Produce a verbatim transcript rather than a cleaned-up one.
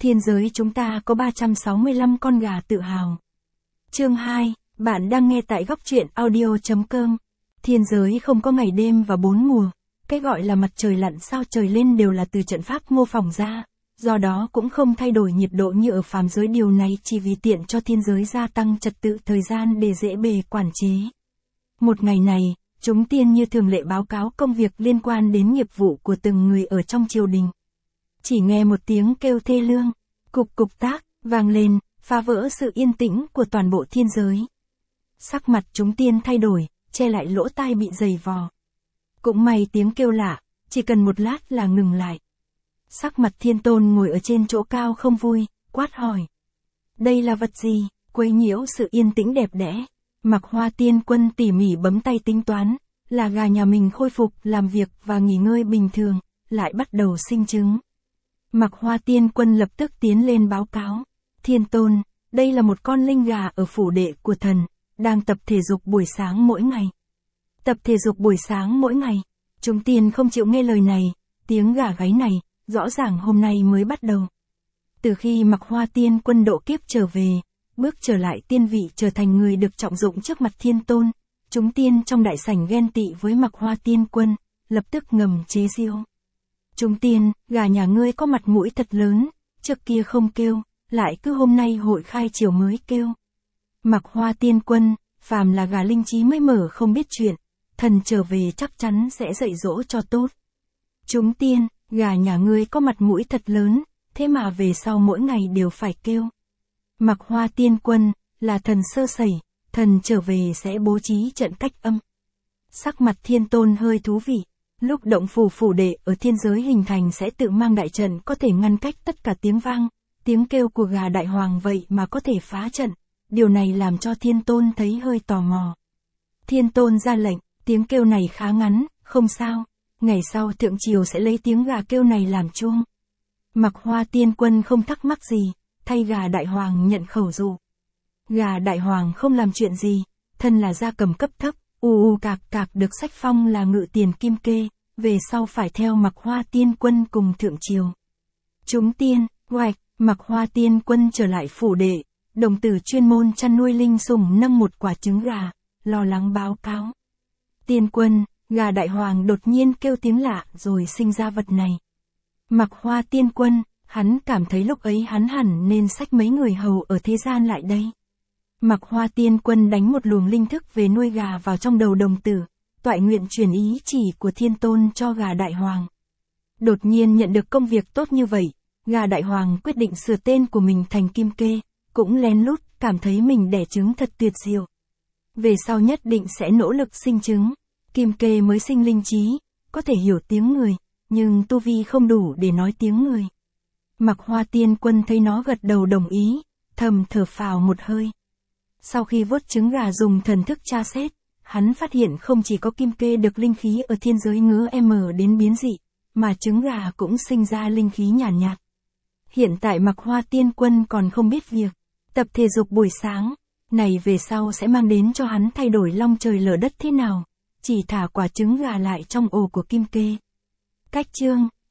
Thiên giới chúng ta có ba trăm sáu mươi lăm con gà tự hào. Chương hai, bạn đang nghe tại góc truyện audio chấm com. Thiên giới không có ngày đêm và bốn mùa. Cái gọi là mặt trời lặn sao trời lên đều là từ trận pháp mô phỏng ra, do đó cũng không thay đổi nhiệt độ như ở phàm giới, điều này chỉ vì tiện cho thiên giới gia tăng trật tự thời gian để dễ bề quản chế. Một ngày này, chúng tiên như thường lệ báo cáo công việc liên quan đến nghiệp vụ của từng người ở trong triều đình. Chỉ nghe một tiếng kêu thê lương, cục cục tác, vang lên, phá vỡ sự yên tĩnh của toàn bộ thiên giới. Sắc mặt chúng tiên thay đổi, che lại lỗ tai bị dày vò. Cũng may tiếng kêu lạ, chỉ cần một lát là ngừng lại. Sắc mặt Thiên Tôn ngồi ở trên chỗ cao không vui, quát hỏi. Đây là vật gì, quấy nhiễu sự yên tĩnh đẹp đẽ. Mặc Hoa Tiên Quân tỉ mỉ bấm tay tính toán, là gà nhà mình khôi phục làm việc và nghỉ ngơi bình thường, lại bắt đầu sinh trứng. Mặc Hoa Tiên Quân lập tức tiến lên báo cáo. Thiên Tôn, đây là một con linh gà ở phủ đệ của thần, đang tập thể dục buổi sáng mỗi ngày. Tập thể dục buổi sáng mỗi ngày. Chúng tiên không chịu nghe lời này, tiếng gà gáy này, rõ ràng hôm nay mới bắt đầu. Từ khi Mặc Hoa Tiên Quân độ kiếp trở về, bước trở lại tiên vị trở thành người được trọng dụng trước mặt Thiên Tôn, chúng tiên trong đại sảnh ghen tị với Mặc Hoa Tiên Quân, lập tức ngầm chế giễu. Chúng tiên, gà nhà ngươi có mặt mũi thật lớn, trước kia không kêu, lại cứ hôm nay hội khai chiều mới kêu. Mặc Hoa Tiên Quân, phàm là gà linh trí mới mở không biết chuyện, thần trở về chắc chắn sẽ dạy dỗ cho tốt. Chúng tiên, gà nhà ngươi có mặt mũi thật lớn, thế mà về sau mỗi ngày đều phải kêu. Mặc Hoa Tiên Quân, là thần sơ sẩy, thần trở về sẽ bố trí trận cách âm. Sắc mặt Thiên Tôn hơi thú vị, lúc động phủ phủ đệ ở thiên giới hình thành sẽ tự mang đại trận có thể ngăn cách tất cả tiếng vang, tiếng kêu của gà đại hoàng vậy mà có thể phá trận, điều này làm cho Thiên Tôn thấy hơi tò mò. Thiên Tôn ra lệnh, tiếng kêu này khá ngắn, không sao, ngày sau thượng triều sẽ lấy tiếng gà kêu này làm chuông. Mặc Hoa Tiên Quân không thắc mắc gì, thay gà đại hoàng nhận khẩu dụ. Gà đại hoàng không làm chuyện gì, thân là gia cầm cấp thấp, u u cạc cạc được sách phong là ngự tiền kim kê, về sau phải theo Mặc Hoa Tiên Quân cùng thượng triều. Chúng tiên, hoạch, Mặc Hoa Tiên Quân trở lại phủ đệ, đồng tử chuyên môn chăn nuôi linh sủng nâng một quả trứng gà, lo lắng báo cáo. Tiên Quân, gà đại hoàng đột nhiên kêu tiếng lạ rồi sinh ra vật này. Mặc Hoa Tiên Quân, hắn cảm thấy lúc ấy hắn hẳn nên xách mấy người hầu ở thế gian lại đây. Mặc Hoa Tiên Quân đánh một luồng linh thức về nuôi gà vào trong đầu đồng tử, toại nguyện truyền ý chỉ của Thiên Tôn cho gà đại hoàng. Đột nhiên nhận được công việc tốt như vậy, gà đại hoàng quyết định sửa tên của mình thành Kim Kê, cũng lén lút cảm thấy mình đẻ trứng thật tuyệt diệu. Về sau nhất định sẽ nỗ lực sinh trứng. Kim Kê mới sinh linh trí, có thể hiểu tiếng người, nhưng tu vi không đủ để nói tiếng người. Mặc Hoa Tiên Quân thấy nó gật đầu đồng ý, thầm thở phào một hơi. Sau khi vuốt trứng gà dùng thần thức tra xét, hắn phát hiện không chỉ có Kim Kê được linh khí ở thiên giới ngứa m đến biến dị, mà trứng gà cũng sinh ra linh khí nhàn nhạt, nhạt. Hiện tại Mặc Hoa Tiên Quân còn không biết việc tập thể dục buổi sáng này về sau sẽ mang đến cho hắn thay đổi long trời lở đất thế nào, chỉ thả quả trứng gà lại trong ổ của Kim Kê. Cách chương